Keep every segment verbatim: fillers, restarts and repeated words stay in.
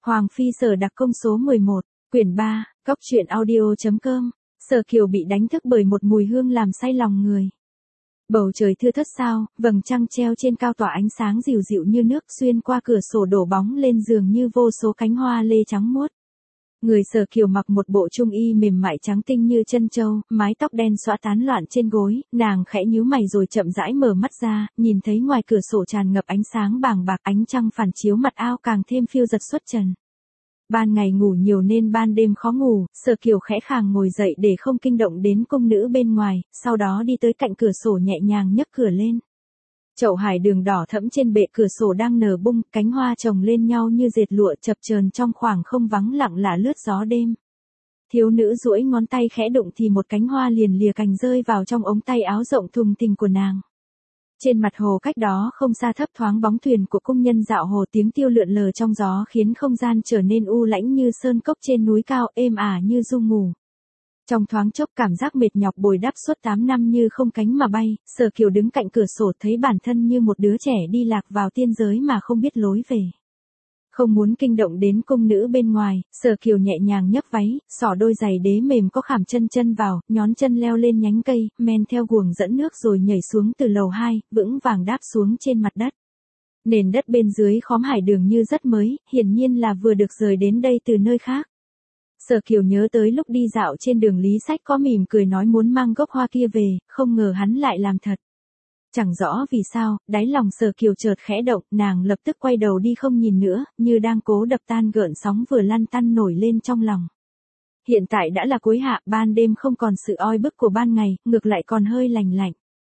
Hoàng Phi Sở đặc công số mười một, quyển ba, cốc truyện audio.com, Sở Kiều bị đánh thức bởi một mùi hương làm say lòng người. Bầu trời thưa thớt sao, vầng trăng treo trên cao tỏa ánh sáng dịu dịu như nước xuyên qua cửa sổ đổ bóng lên giường như vô số cánh hoa lê trắng muốt. Người Sở Kiều mặc một bộ trung y mềm mại trắng tinh như chân trâu, mái tóc đen xõa tán loạn trên gối, nàng khẽ nhíu mày rồi chậm rãi mở mắt ra, nhìn thấy ngoài cửa sổ tràn ngập ánh sáng bàng bạc, ánh trăng phản chiếu mặt ao càng thêm phiêu giật xuất trần. Ban ngày ngủ nhiều nên ban đêm khó ngủ, Sở Kiều khẽ khàng ngồi dậy để không kinh động đến cung nữ bên ngoài, sau đó đi tới cạnh cửa sổ nhẹ nhàng nhấc cửa lên. Chậu hải đường đỏ thẫm trên bệ cửa sổ đang nở bung, cánh hoa chồng lên nhau như dệt lụa chập chờn trong khoảng không vắng lặng lạ lướt gió đêm. Thiếu nữ duỗi ngón tay khẽ đụng thì một cánh hoa liền lìa cành rơi vào trong ống tay áo rộng thùng thình của nàng. Trên mặt hồ cách đó không xa thấp thoáng bóng thuyền của công nhân dạo hồ, tiếng tiêu lượn lờ trong gió khiến không gian trở nên u lãnh như sơn cốc trên núi cao, êm ả như du ngủ. Trong thoáng chốc cảm giác mệt nhọc bồi đắp suốt tám năm như không cánh mà bay, Sở Kiều đứng cạnh cửa sổ thấy bản thân như một đứa trẻ đi lạc vào tiên giới mà không biết lối về. Không muốn kinh động đến cung nữ bên ngoài, Sở Kiều nhẹ nhàng nhấc váy, xỏ đôi giày đế mềm có khảm chân chân vào, nhón chân leo lên nhánh cây, men theo guồng dẫn nước rồi nhảy xuống từ lầu hai, vững vàng đáp xuống trên mặt đất. Nền đất bên dưới khóm hải đường như rất mới, hiển nhiên là vừa được rời đến đây từ nơi khác. Sở Kiều nhớ tới lúc đi dạo trên đường Lý Sách có mỉm cười nói muốn mang gốc hoa kia về, không ngờ hắn lại làm thật. Chẳng rõ vì sao, đáy lòng Sở Kiều chợt khẽ động, nàng lập tức quay đầu đi không nhìn nữa, như đang cố đập tan gợn sóng vừa lăn tăn nổi lên trong lòng. Hiện tại đã là cuối hạ, ban đêm không còn sự oi bức của ban ngày, ngược lại còn hơi lành lạnh.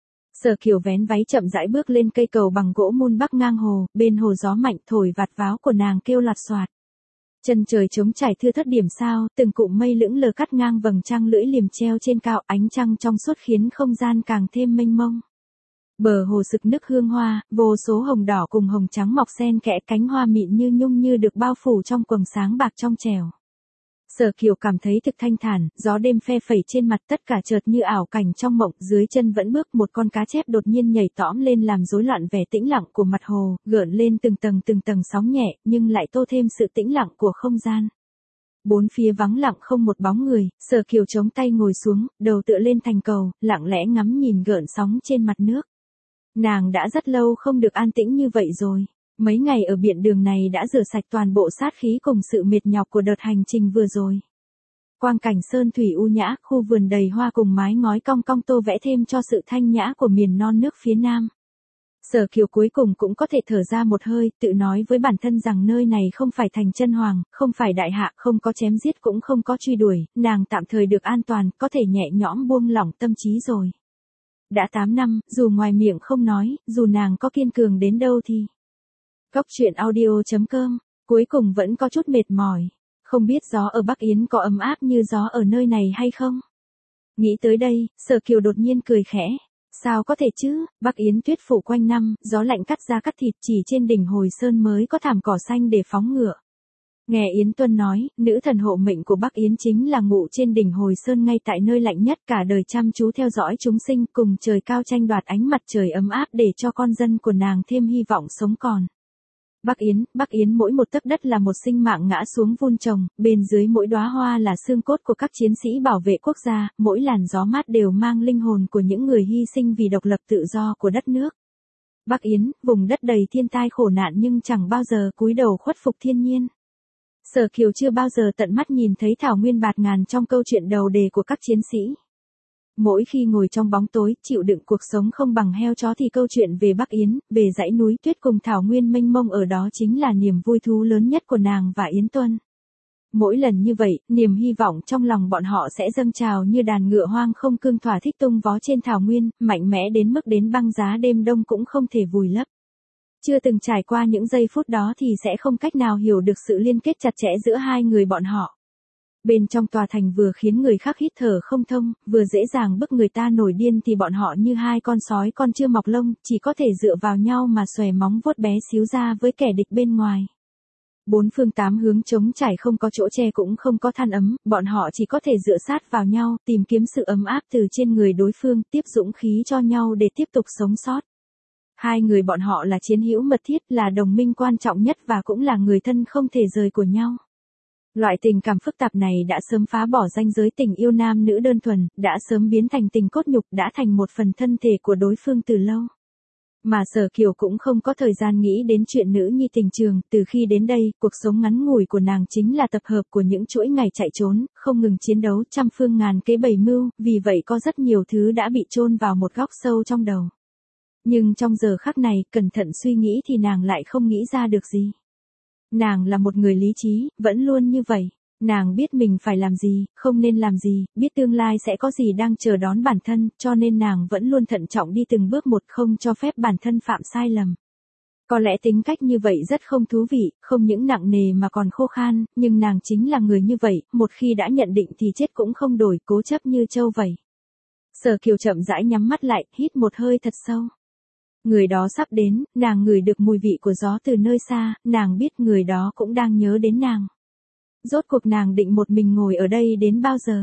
Sở Kiều vén váy chậm rãi bước lên cây cầu bằng gỗ mun bắc ngang hồ, bên hồ gió mạnh thổi vạt váo của nàng kêu lạt xoạt. Chân trời trống trải thưa thớt điểm sao, từng cụm mây lững lờ cắt ngang vầng trăng lưỡi liềm treo trên cao, ánh trăng trong suốt khiến không gian càng thêm mênh mông. Bờ hồ sực nức hương hoa, vô số hồng đỏ cùng hồng trắng mọc xen kẽ, cánh hoa mịn như nhung như được bao phủ trong quầng sáng bạc trong trẻo. Sở Kiều cảm thấy thực thanh thản, gió đêm phe phẩy trên mặt, tất cả chợt như ảo cảnh trong mộng, dưới chân vẫn bước một con cá chép đột nhiên nhảy tõm lên làm rối loạn vẻ tĩnh lặng của mặt hồ, gợn lên từng tầng từng tầng sóng nhẹ, nhưng lại tô thêm sự tĩnh lặng của không gian. Bốn phía vắng lặng không một bóng người, Sở Kiều chống tay ngồi xuống, đầu tựa lên thành cầu, lặng lẽ ngắm nhìn gợn sóng trên mặt nước. Nàng đã rất lâu không được an tĩnh như vậy rồi. Mấy ngày ở biển đường này đã rửa sạch toàn bộ sát khí cùng sự mệt nhọc của đợt hành trình vừa rồi. Quang cảnh sơn thủy u nhã, khu vườn đầy hoa cùng mái ngói cong cong tô vẽ thêm cho sự thanh nhã của miền non nước phía nam. Sở Kiều cuối cùng cũng có thể thở ra một hơi, tự nói với bản thân rằng nơi này không phải thành chân hoàng, không phải đại hạ, không có chém giết cũng không có truy đuổi, nàng tạm thời được an toàn, có thể nhẹ nhõm buông lỏng tâm trí rồi. Đã tám năm, dù ngoài miệng không nói, dù nàng có kiên cường đến đâu thì... Cốc truyện audio.com, cuối cùng vẫn có chút mệt mỏi. Không biết gió ở Bắc Yến có ấm áp như gió ở nơi này hay không? Nghĩ tới đây, Sở Kiều đột nhiên cười khẽ. Sao có thể chứ, Bắc Yến tuyết phủ quanh năm, gió lạnh cắt da cắt thịt, chỉ trên đỉnh Hồi Sơn mới có thảm cỏ xanh để phóng ngựa. Nghe Yến Tuân nói, nữ thần hộ mệnh của Bắc Yến chính là ngụ trên đỉnh Hồi Sơn ngay tại nơi lạnh nhất, cả đời chăm chú theo dõi chúng sinh, cùng trời cao tranh đoạt ánh mặt trời ấm áp để cho con dân của nàng thêm hy vọng sống còn. Bắc Yến, Bắc Yến mỗi một tấc đất là một sinh mạng ngã xuống vun trồng, bên dưới mỗi đóa hoa là xương cốt của các chiến sĩ bảo vệ quốc gia, mỗi làn gió mát đều mang linh hồn của những người hy sinh vì độc lập tự do của đất nước. Bắc Yến, vùng đất đầy thiên tai khổ nạn nhưng chẳng bao giờ cúi đầu khuất phục thiên nhiên. Sở Kiều chưa bao giờ tận mắt nhìn thấy thảo nguyên bạt ngàn trong câu chuyện đầu đề của các chiến sĩ. Mỗi khi ngồi trong bóng tối, chịu đựng cuộc sống không bằng heo chó thì câu chuyện về Bắc Yến, về dãy núi tuyết cùng thảo nguyên mênh mông ở đó chính là niềm vui thú lớn nhất của nàng và Yến Tuân. Mỗi lần như vậy, niềm hy vọng trong lòng bọn họ sẽ dâng trào như đàn ngựa hoang không cương thỏa thích tung vó trên thảo nguyên, mạnh mẽ đến mức đến băng giá đêm đông cũng không thể vùi lấp. Chưa từng trải qua những giây phút đó thì sẽ không cách nào hiểu được sự liên kết chặt chẽ giữa hai người bọn họ. Bên trong tòa thành vừa khiến người khác hít thở không thông, vừa dễ dàng bức người ta nổi điên thì bọn họ như hai con sói con chưa mọc lông, chỉ có thể dựa vào nhau mà xòe móng vuốt bé xíu ra với kẻ địch bên ngoài. Bốn phương tám hướng trống trải không có chỗ che cũng không có than ấm, bọn họ chỉ có thể dựa sát vào nhau, tìm kiếm sự ấm áp từ trên người đối phương, tiếp dũng khí cho nhau để tiếp tục sống sót. Hai người bọn họ là chiến hữu mật thiết, là đồng minh quan trọng nhất và cũng là người thân không thể rời của nhau. Loại tình cảm phức tạp này đã sớm phá bỏ ranh giới tình yêu nam nữ đơn thuần, đã sớm biến thành tình cốt nhục, đã thành một phần thân thể của đối phương từ lâu. Mà Sở Kiều cũng không có thời gian nghĩ đến chuyện nữ nhi tình trường, từ khi đến đây, cuộc sống ngắn ngủi của nàng chính là tập hợp của những chuỗi ngày chạy trốn, không ngừng chiến đấu, trăm phương ngàn kế bày mưu, vì vậy có rất nhiều thứ đã bị chôn vào một góc sâu trong đầu. Nhưng trong giờ khắc này, cẩn thận suy nghĩ thì nàng lại không nghĩ ra được gì. Nàng là một người lý trí, vẫn luôn như vậy. Nàng biết mình phải làm gì, không nên làm gì, biết tương lai sẽ có gì đang chờ đón bản thân, cho nên nàng vẫn luôn thận trọng đi từng bước một, không cho phép bản thân phạm sai lầm. Có lẽ tính cách như vậy rất không thú vị, không những nặng nề mà còn khô khan, nhưng nàng chính là người như vậy, một khi đã nhận định thì chết cũng không đổi, cố chấp như trâu vậy. Sở Kiều chậm rãi nhắm mắt lại, hít một hơi thật sâu. Người đó sắp đến, nàng ngửi được mùi vị của gió từ nơi xa, nàng biết người đó cũng đang nhớ đến nàng. Rốt cuộc nàng định một mình ngồi ở đây đến bao giờ?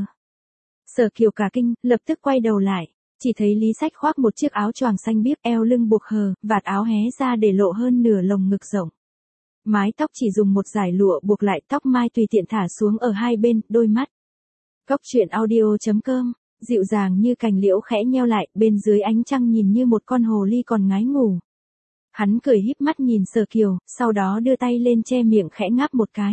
Sở Kiều cả kinh, lập tức quay đầu lại, chỉ thấy Lý Sách khoác một chiếc áo choàng xanh biếc, eo lưng buộc hờ, vạt áo hé ra để lộ hơn nửa lồng ngực rộng. Mái tóc chỉ dùng một dải lụa buộc lại, tóc mai tùy tiện thả xuống ở hai bên, đôi mắt. Cóc truyện audio chấm com, dịu dàng như cành liễu khẽ nheo lại, bên dưới ánh trăng nhìn như một con hồ ly còn ngái ngủ. Hắn cười híp mắt nhìn Sở Kiều, sau đó đưa tay lên che miệng khẽ ngáp một cái.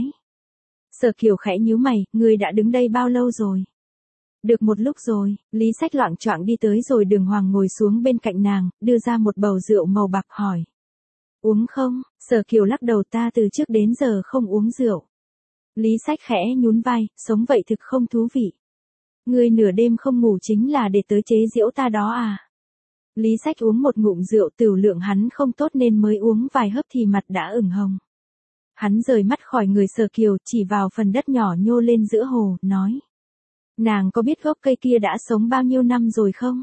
Sở Kiều khẽ nhíu mày, ngươi đã đứng đây bao lâu rồi? Được một lúc rồi, Lý Sách loạng choạng đi tới rồi đường hoàng ngồi xuống bên cạnh nàng, đưa ra một bầu rượu màu bạc hỏi. Uống không? Sở Kiều lắc đầu, ta từ trước đến giờ không uống rượu. Lý Sách khẽ nhún vai, sống vậy thực không thú vị. Ngươi nửa đêm không ngủ chính là để tới chế giễu ta đó à? Lý Sách uống một ngụm rượu, tửu lượng hắn không tốt nên mới uống vài hớp thì mặt đã ửng hồng. Hắn rời mắt khỏi người Sở Kiều, chỉ vào phần đất nhỏ nhô lên giữa hồ, nói. Nàng có biết gốc cây kia đã sống bao nhiêu năm rồi không?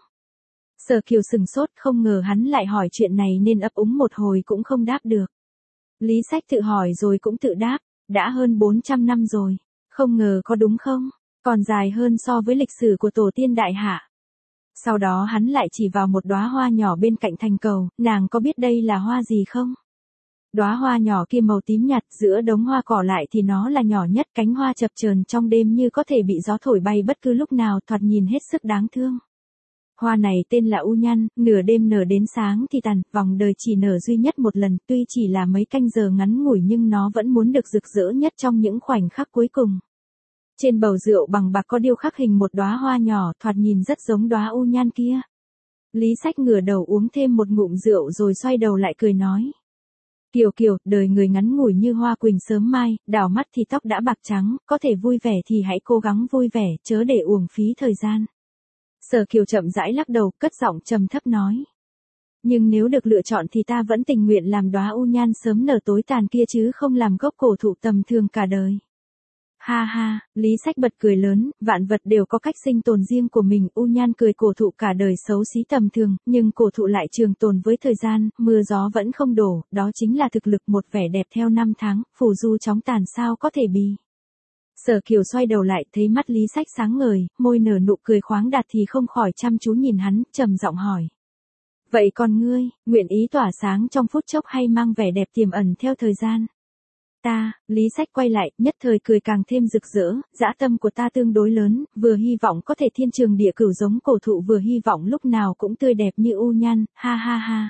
Sở Kiều sừng sốt, không ngờ hắn lại hỏi chuyện này nên ấp úng một hồi cũng không đáp được. Lý Sách tự hỏi rồi cũng tự đáp, đã hơn bốn trăm năm rồi, không ngờ có đúng không? Còn dài hơn so với lịch sử của tổ tiên đại hạ. Sau đó hắn lại chỉ vào một đóa hoa nhỏ bên cạnh thành cầu, nàng có biết đây là hoa gì không? Đóa hoa nhỏ kia màu tím nhạt, giữa đống hoa cỏ lại thì nó là nhỏ nhất, cánh hoa chập chờn trong đêm như có thể bị gió thổi bay bất cứ lúc nào, thoạt nhìn hết sức đáng thương. Hoa này tên là u nhan, nửa đêm nở đến sáng thì tàn, vòng đời chỉ nở duy nhất một lần, tuy chỉ là mấy canh giờ ngắn ngủi nhưng nó vẫn muốn được rực rỡ nhất trong những khoảnh khắc cuối cùng. Trên bầu rượu bằng bạc có điêu khắc hình một đóa hoa nhỏ, thoạt nhìn rất giống đóa u nhan kia. Lý Sách ngửa đầu uống thêm một ngụm rượu rồi xoay đầu lại cười nói. Kiều Kiều, đời người ngắn ngủi như hoa quỳnh sớm mai, đảo mắt thì tóc đã bạc trắng, có thể vui vẻ thì hãy cố gắng vui vẻ, chớ để uổng phí thời gian. Sở Kiều chậm rãi lắc đầu, cất giọng trầm thấp nói. Nhưng nếu được lựa chọn thì ta vẫn tình nguyện làm đóa u nhan sớm nở tối tàn kia chứ không làm gốc cổ thụ tầm thường cả đời. Ha ha, Lý Sách bật cười lớn, vạn vật đều có cách sinh tồn riêng của mình, u nhan cười cổ thụ cả đời xấu xí tầm thường, nhưng cổ thụ lại trường tồn với thời gian, mưa gió vẫn không đổ, đó chính là thực lực, một vẻ đẹp theo năm tháng, phù du chóng tàn sao có thể bì. Sở Kiều xoay đầu lại, thấy mắt Lý Sách sáng ngời, môi nở nụ cười khoáng đạt thì không khỏi chăm chú nhìn hắn, trầm giọng hỏi. Vậy còn ngươi, nguyện ý tỏa sáng trong phút chốc hay mang vẻ đẹp tiềm ẩn theo thời gian? Ta, Lý Sách quay lại, nhất thời cười càng thêm rực rỡ, dã tâm của ta tương đối lớn, vừa hy vọng có thể thiên trường địa cửu giống cổ thụ, vừa hy vọng lúc nào cũng tươi đẹp như u nhan, ha ha ha.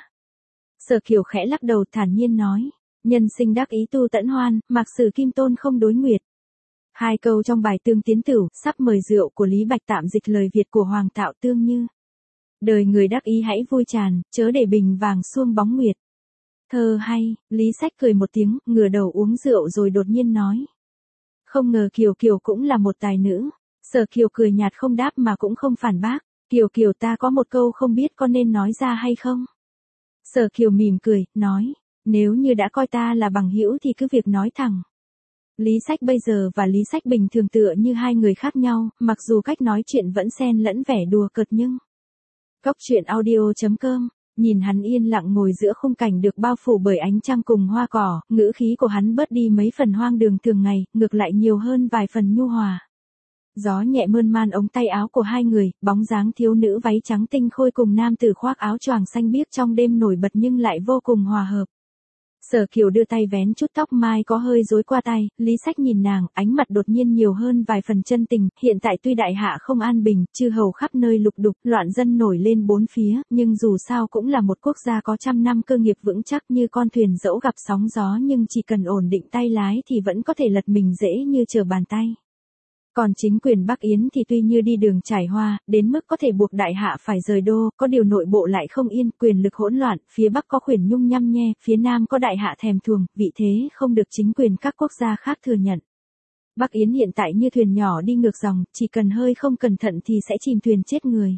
Sở Kiều khẽ lắc đầu thản nhiên nói, nhân sinh đắc ý tu tẫn hoan, mạc sử kim tôn không đối nguyệt. Hai câu trong bài Tương Tiến Tửu, sắp mời rượu của Lý Bạch tạm dịch lời Việt của Hoàng Thạo Tương như. Đời người đắc ý hãy vui tràn, chớ để bình vàng xuông bóng nguyệt. Thơ hay, Lý Sách cười một tiếng, ngửa đầu uống rượu rồi đột nhiên nói. Không ngờ Kiều Kiều cũng là một tài nữ. Sở Kiều cười nhạt không đáp mà cũng không phản bác. Kiều Kiều, ta có một câu không biết có nên nói ra hay không? Sở Kiều mỉm cười, nói, nếu như đã coi ta là bằng hữu thì cứ việc nói thẳng. Lý Sách bây giờ và Lý Sách bình thường tựa như hai người khác nhau, mặc dù cách nói chuyện vẫn xen lẫn vẻ đùa cợt nhưng. Cóc truyện audio chấm com. Nhìn hắn yên lặng ngồi giữa khung cảnh được bao phủ bởi ánh trăng cùng hoa cỏ, ngữ khí của hắn bớt đi mấy phần hoang đường thường ngày, ngược lại nhiều hơn vài phần nhu hòa. Gió nhẹ mơn man ống tay áo của hai người, bóng dáng thiếu nữ váy trắng tinh khôi cùng nam tử khoác áo choàng xanh biếc trong đêm nổi bật nhưng lại vô cùng hòa hợp. Sở Kiều đưa tay vén chút tóc mai có hơi rối qua tay, Lý Sách nhìn nàng, ánh mặt đột nhiên nhiều hơn vài phần chân tình, hiện tại tuy đại hạ không an bình, chư hầu khắp nơi lục đục, loạn dân nổi lên bốn phía, nhưng dù sao cũng là một quốc gia có trăm năm cơ nghiệp vững chắc như con thuyền dẫu gặp sóng gió nhưng chỉ cần ổn định tay lái thì vẫn có thể lật mình dễ như trở bàn tay. Còn chính quyền Bắc Yến thì tuy như đi đường trải hoa, đến mức có thể buộc đại hạ phải rời đô, có điều nội bộ lại không yên, quyền lực hỗn loạn, phía Bắc có Khuyển Nhung nhăm nhe, phía Nam có đại hạ thèm thuồng, vị thế không được chính quyền các quốc gia khác thừa nhận. Bắc Yến hiện tại như thuyền nhỏ đi ngược dòng, chỉ cần hơi không cẩn thận thì sẽ chìm thuyền chết người.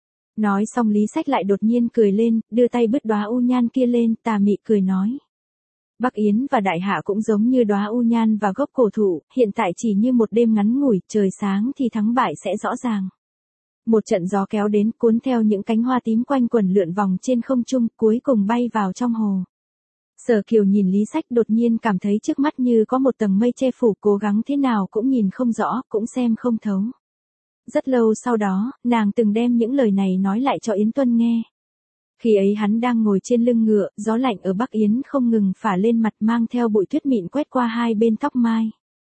Nói xong Lý Sách lại đột nhiên cười lên, đưa tay bứt đóa u nhan kia lên, tà mị cười nói. Bắc Yến và đại hạ cũng giống như đóa u nhan và gốc cổ thụ, hiện tại chỉ như một đêm ngắn ngủi, trời sáng thì thắng bại sẽ rõ ràng. Một trận gió kéo đến cuốn theo những cánh hoa tím quanh quẩn lượn vòng trên không trung, cuối cùng bay vào trong hồ. Sở Kiều nhìn Lý Sách đột nhiên cảm thấy trước mắt như có một tầng mây che phủ, cố gắng thế nào cũng nhìn không rõ, cũng xem không thấu. Rất lâu sau đó, nàng từng đem những lời này nói lại cho Yến Tuân nghe. Khi ấy hắn đang ngồi trên lưng ngựa, gió lạnh ở Bắc Yến không ngừng phả lên mặt mang theo bụi tuyết mịn quét qua hai bên tóc mai.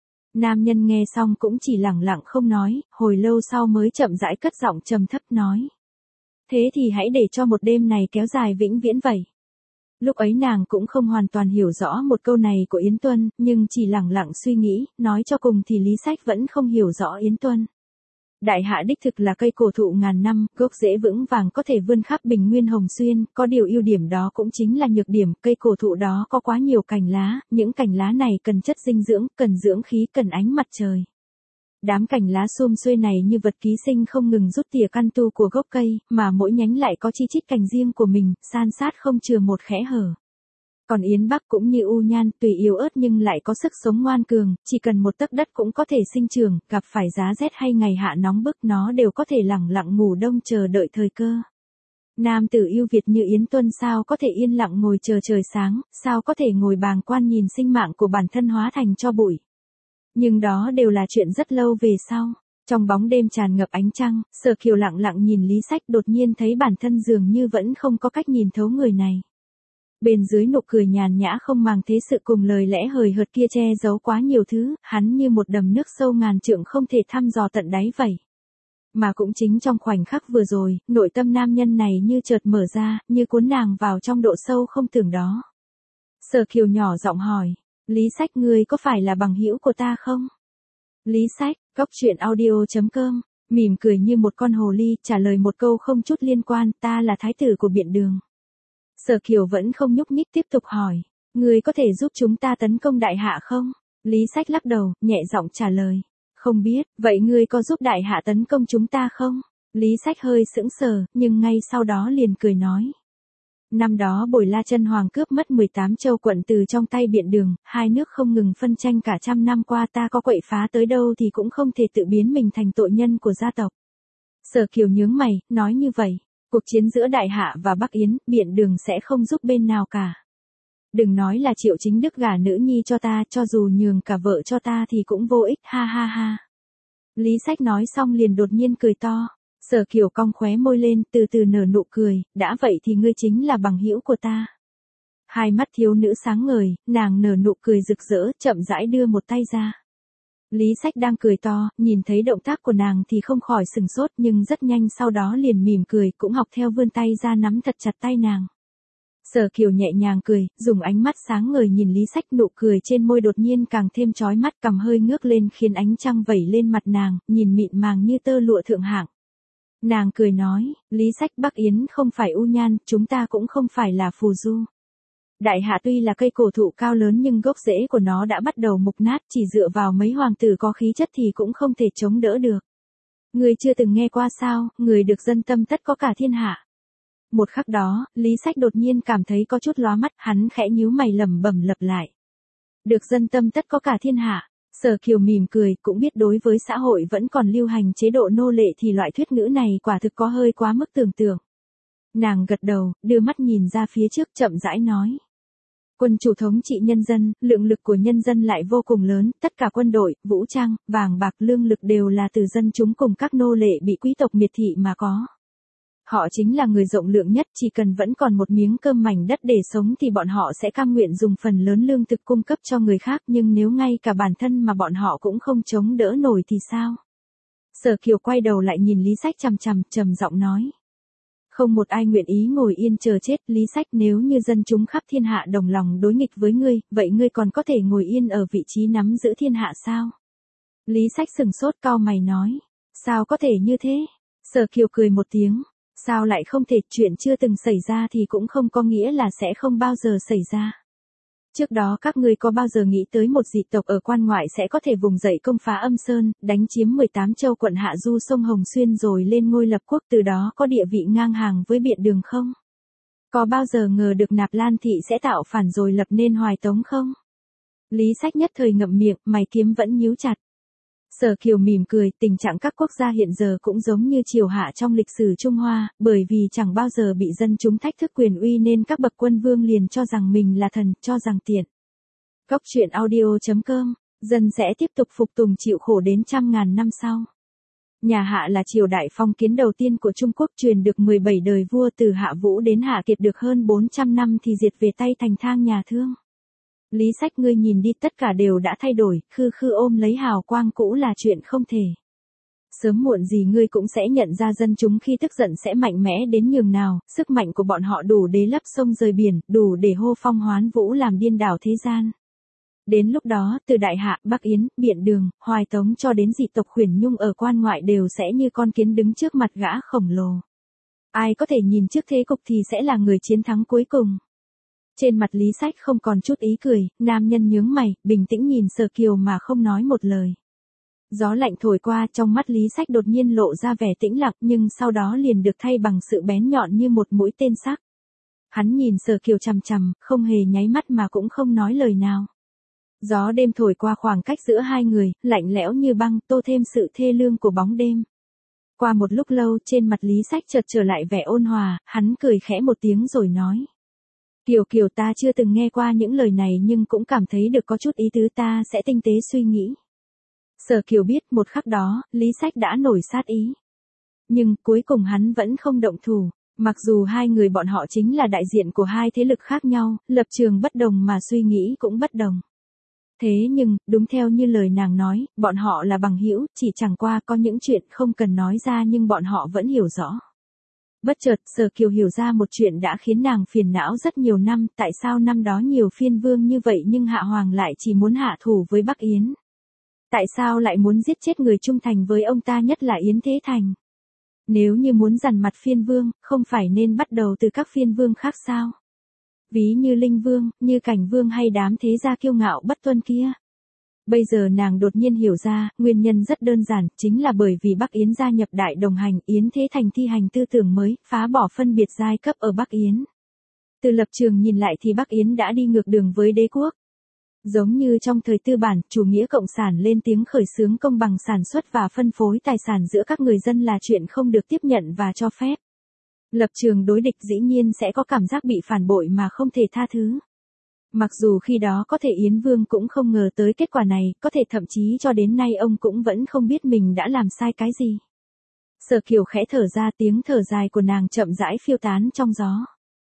Nam nhân nghe xong cũng chỉ lẳng lặng không nói, hồi lâu sau mới chậm rãi cất giọng trầm thấp nói. Thế thì hãy để cho một đêm này kéo dài vĩnh viễn vậy. Lúc ấy nàng cũng không hoàn toàn hiểu rõ một câu này của Yến Tuân, nhưng chỉ lẳng lặng suy nghĩ, nói cho cùng thì Lý Sách vẫn không hiểu rõ Yến Tuân. Đại hạ đích thực là cây cổ thụ ngàn năm, gốc rễ vững vàng có thể vươn khắp bình nguyên Hồng Xuyên, có điều ưu điểm đó cũng chính là nhược điểm, cây cổ thụ đó có quá nhiều cành lá, những cành lá này cần chất dinh dưỡng, cần dưỡng khí, cần ánh mặt trời. Đám cành lá sum xuê này như vật ký sinh không ngừng rút tỉa căn tu của gốc cây, mà mỗi nhánh lại có chi chít cành riêng của mình, san sát không chừa một khẽ hở. Còn Yến Bắc cũng như u nhan, tùy yếu ớt nhưng lại có sức sống ngoan cường, chỉ cần một tấc đất cũng có thể sinh trưởng, gặp phải giá rét hay ngày hạ nóng bức nó đều có thể lẳng lặng ngủ đông chờ đợi thời cơ. Nam tử yêu Việt như Yến Tuân sao có thể yên lặng ngồi chờ trời sáng, sao có thể ngồi bàng quan nhìn sinh mạng của bản thân hóa thành tro bụi. Nhưng đó đều là chuyện rất lâu về sau. Trong bóng đêm tràn ngập ánh trăng, Sở Kiều lặng lặng nhìn Lý Sách, đột nhiên thấy bản thân dường như vẫn không có cách nhìn thấu người này. Bên dưới nụ cười nhàn nhã không màng thế sự cùng lời lẽ hời hợt kia che giấu quá nhiều thứ, hắn như một đầm nước sâu ngàn trượng không thể thăm dò tận đáy vậy. Mà cũng chính trong khoảnh khắc vừa rồi, nội tâm nam nhân này như chợt mở ra, như cuốn nàng vào trong độ sâu không tưởng đó. Sở Kiều nhỏ giọng hỏi, Lý Sách ngươi có phải là bằng hữu của ta không? Lý Sách, góc truyện audio chấm com, mỉm cười như một con hồ ly, trả lời một câu không chút liên quan, ta là thái tử của Biện Đường. Sở Kiều vẫn không nhúc nhích tiếp tục hỏi, ngươi có thể giúp chúng ta tấn công đại hạ không? Lý Sách lắc đầu, nhẹ giọng trả lời, không biết, vậy ngươi có giúp đại hạ tấn công chúng ta không? Lý Sách hơi sững sờ, nhưng ngay sau đó liền cười nói. Năm đó Bồi La Chân Hoàng cướp mất mười tám châu quận từ trong tay Biện Đường, hai nước không ngừng phân tranh cả trăm năm qua, ta có quậy phá tới đâu thì cũng không thể tự biến mình thành tội nhân của gia tộc. Sở Kiều nhướng mày, nói như vậy, cuộc chiến giữa Đại Hạ và Bắc Yến, Biện Đường sẽ không giúp bên nào cả. Đừng nói là Triệu Chính Đức gả nữ nhi cho ta, cho dù nhường cả vợ cho ta thì cũng vô ích, ha ha ha. Lý Sách nói xong liền đột nhiên cười to. Sở Kiều cong khóe môi lên, từ từ nở nụ cười, đã vậy thì ngươi chính là bằng hữu của ta. Hai mắt thiếu nữ sáng ngời, nàng nở nụ cười rực rỡ, chậm rãi đưa một tay ra. Lý Sách đang cười to, nhìn thấy động tác của nàng thì không khỏi sừng sốt, nhưng rất nhanh sau đó liền mỉm cười, cũng học theo vươn tay ra nắm thật chặt tay nàng. Sở Kiều nhẹ nhàng cười, dùng ánh mắt sáng ngời nhìn Lý Sách, nụ cười trên môi đột nhiên càng thêm chói mắt, cằm hơi ngước lên khiến ánh trăng vẩy lên mặt nàng, nhìn mịn màng như tơ lụa thượng hạng. Nàng cười nói, Lý Sách, Bắc Yến không phải u nhan, chúng ta cũng không phải là phù du. Đại hạ tuy là cây cổ thụ cao lớn nhưng gốc rễ của nó đã bắt đầu mục nát, chỉ dựa vào mấy hoàng tử có khí chất thì cũng không thể chống đỡ được. Người chưa từng nghe qua sao, người được dân tâm tất có cả thiên hạ. Một khắc đó, Lý Sách đột nhiên cảm thấy có chút lóa mắt, hắn khẽ nhíu mày lẩm bẩm lặp lại. Được dân tâm tất có cả thiên hạ. Sở Kiều mỉm cười, cũng biết đối với xã hội vẫn còn lưu hành chế độ nô lệ thì loại thuyết ngữ này quả thực có hơi quá mức tưởng tượng. Nàng gật đầu, đưa mắt nhìn ra phía trước chậm rãi nói. Quân chủ thống trị nhân dân, lượng lực của nhân dân lại vô cùng lớn, tất cả quân đội, vũ trang, vàng bạc lương lực đều là từ dân chúng cùng các nô lệ bị quý tộc miệt thị mà có. Họ chính là người rộng lượng nhất, chỉ cần vẫn còn một miếng cơm mảnh đất để sống thì bọn họ sẽ cam nguyện dùng phần lớn lương thực cung cấp cho người khác, nhưng nếu ngay cả bản thân mà bọn họ cũng không chống đỡ nổi thì sao? Sở Kiều quay đầu lại nhìn Lý Sách chằm chằm, trầm giọng nói. Không một ai nguyện ý ngồi yên chờ chết, Lý Sách, nếu như dân chúng khắp thiên hạ đồng lòng đối nghịch với ngươi, vậy ngươi còn có thể ngồi yên ở vị trí nắm giữ thiên hạ sao? Lý Sách sừng sốt cau mày nói. Sao có thể như thế? Sở Kiều cười một tiếng. Sao lại không thể, chuyện chưa từng xảy ra thì cũng không có nghĩa là sẽ không bao giờ xảy ra. Trước đó các ngươi có bao giờ nghĩ tới một dị tộc ở quan ngoại sẽ có thể vùng dậy công phá Âm Sơn, đánh chiếm mười tám châu quận hạ du sông Hồng Xuyên rồi lên ngôi lập quốc, từ đó có địa vị ngang hàng với Biện Đường không? Có bao giờ ngờ được Nạp Lan Thị sẽ tạo phản rồi lập nên Hoài Tống không? Lý Sách nhất thời ngậm miệng, mày kiếm vẫn nhíu chặt. Sở Kiều mỉm cười, tình trạng các quốc gia hiện giờ cũng giống như triều hạ trong lịch sử Trung Hoa, bởi vì chẳng bao giờ bị dân chúng thách thức quyền uy nên các bậc quân vương liền cho rằng mình là thần, cho rằng tiện. Cốc truyện audio chấm com, dân sẽ tiếp tục phục tùng chịu khổ đến trăm ngàn năm sau. Nhà Hạ là triều đại phong kiến đầu tiên của Trung Quốc, truyền được mười bảy đời vua, từ Hạ Vũ đến Hạ Kiệt được hơn bốn trăm năm thì diệt về tay thành thang nhà Thương. Lý Sách, ngươi nhìn đi, tất cả đều đã thay đổi, khư khư ôm lấy hào quang cũ là chuyện không thể. Sớm muộn gì ngươi cũng sẽ nhận ra dân chúng khi tức giận sẽ mạnh mẽ đến nhường nào, sức mạnh của bọn họ đủ để lấp sông rời biển, đủ để hô phong hoán vũ làm điên đảo thế gian. Đến lúc đó, từ Đại Hạ, Bắc Yến, Biện Đường, Hoài Tống cho đến dị tộc Khuyển Nhung ở quan ngoại đều sẽ như con kiến đứng trước mặt gã khổng lồ. Ai có thể nhìn trước thế cục thì sẽ là người chiến thắng cuối cùng. Trên mặt Lý Sách không còn chút ý cười, nam nhân nhướng mày, bình tĩnh nhìn Sở Kiều mà không nói một lời. Gió lạnh thổi qua, trong mắt Lý Sách đột nhiên lộ ra vẻ tĩnh lặng, nhưng sau đó liền được thay bằng sự bén nhọn như một mũi tên sắc. Hắn nhìn Sở Kiều chằm chằm, không hề nháy mắt mà cũng không nói lời nào. Gió đêm thổi qua khoảng cách giữa hai người, lạnh lẽo như băng, tô thêm sự thê lương của bóng đêm. Qua một lúc lâu, trên mặt Lý Sách chợt trở lại vẻ ôn hòa, hắn cười khẽ một tiếng rồi nói. Kiều Kiều, ta chưa từng nghe qua những lời này nhưng cũng cảm thấy được có chút ý tứ, ta sẽ tinh tế suy nghĩ. Sở Kiều biết một khắc đó, Lý Sách đã nổi sát ý. Nhưng cuối cùng hắn vẫn không động thủ, mặc dù hai người bọn họ chính là đại diện của hai thế lực khác nhau, lập trường bất đồng mà suy nghĩ cũng bất đồng. Thế nhưng, đúng theo như lời nàng nói, bọn họ là bằng hữu, chỉ chẳng qua có những chuyện không cần nói ra nhưng bọn họ vẫn hiểu rõ. Bất chợt, Sở Kiều hiểu ra một chuyện đã khiến nàng phiền não rất nhiều năm, tại sao năm đó nhiều phiên vương như vậy nhưng Hạ Hoàng lại chỉ muốn hạ thủ với Bắc Yến. Tại sao lại muốn giết chết người trung thành với ông ta, nhất là Yến Thế Thành? Nếu như muốn dằn mặt phiên vương, không phải nên bắt đầu từ các phiên vương khác sao? Ví như Linh Vương, như Cảnh Vương hay đám thế gia kiêu ngạo bất tuân kia. Bây giờ nàng đột nhiên hiểu ra, nguyên nhân rất đơn giản, chính là bởi vì Bắc Yến gia nhập Đại Đồng Hành, Yến Thế Thành thi hành tư tưởng mới, phá bỏ phân biệt giai cấp ở Bắc Yến. Từ lập trường nhìn lại thì Bắc Yến đã đi ngược đường với đế quốc. Giống như trong thời tư bản, chủ nghĩa cộng sản lên tiếng khởi xướng công bằng sản xuất và phân phối tài sản giữa các người dân là chuyện không được tiếp nhận và cho phép. Lập trường đối địch dĩ nhiên sẽ có cảm giác bị phản bội mà không thể tha thứ. Mặc dù khi đó có thể Yến Vương cũng không ngờ tới kết quả này, có thể thậm chí cho đến nay ông cũng vẫn không biết mình đã làm sai cái gì. Sở Kiều khẽ thở ra, tiếng thở dài của nàng chậm rãi phiêu tán trong gió.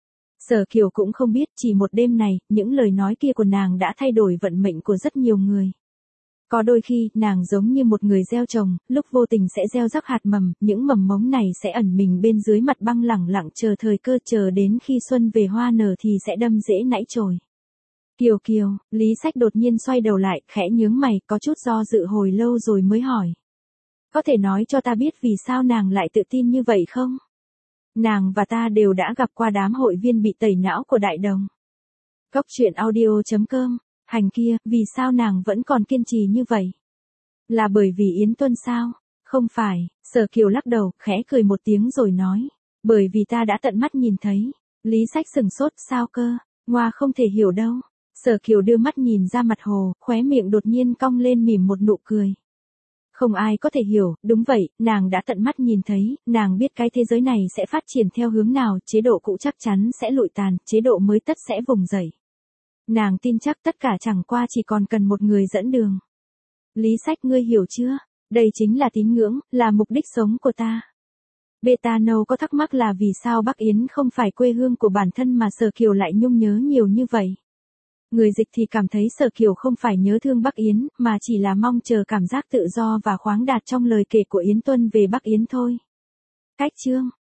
Sở Kiều cũng không biết, chỉ một đêm này, những lời nói kia của nàng đã thay đổi vận mệnh của rất nhiều người. Có đôi khi, nàng giống như một người gieo trồng, lúc vô tình sẽ gieo rắc hạt mầm, những mầm mống này sẽ ẩn mình bên dưới mặt băng lẳng lặng chờ thời cơ, chờ đến khi xuân về hoa nở thì sẽ đâm rễ nảy chồi. Kiều Kiều, Lý Sách đột nhiên xoay đầu lại, khẽ nhướng mày, có chút do dự hồi lâu rồi mới hỏi. Có thể nói cho ta biết vì sao nàng lại tự tin như vậy không? Nàng và ta đều đã gặp qua đám hội viên bị tẩy não của Đại Đồng. Cốc truyện audio chấm com, hành kia, vì sao nàng vẫn còn kiên trì như vậy? Là bởi vì Yến Tuân sao? Không phải, Sở Kiều lắc đầu, khẽ cười một tiếng rồi nói. Bởi vì ta đã tận mắt nhìn thấy. Lý Sách sừng sốt, sao cơ? Ngoa không thể hiểu đâu. Sở Kiều đưa mắt nhìn ra mặt hồ, khóe miệng đột nhiên cong lên mỉm một nụ cười. Không ai có thể hiểu, đúng vậy, nàng đã tận mắt nhìn thấy, nàng biết cái thế giới này sẽ phát triển theo hướng nào, chế độ cũ chắc chắn sẽ lụi tàn, chế độ mới tất sẽ vùng dậy. Nàng tin chắc tất cả chẳng qua chỉ còn cần một người dẫn đường. Lý Sách, ngươi hiểu chưa? Đây chính là tín ngưỡng, là mục đích sống của ta. Beta Nâu có thắc mắc là vì sao Bắc Yến không phải quê hương của bản thân mà Sở Kiều lại nhung nhớ nhiều như vậy. Người dịch thì cảm thấy Sở Kiều không phải nhớ thương Bắc Yến, mà chỉ là mong chờ cảm giác tự do và khoáng đạt trong lời kể của Yến Tuân về Bắc Yến thôi. Cách chương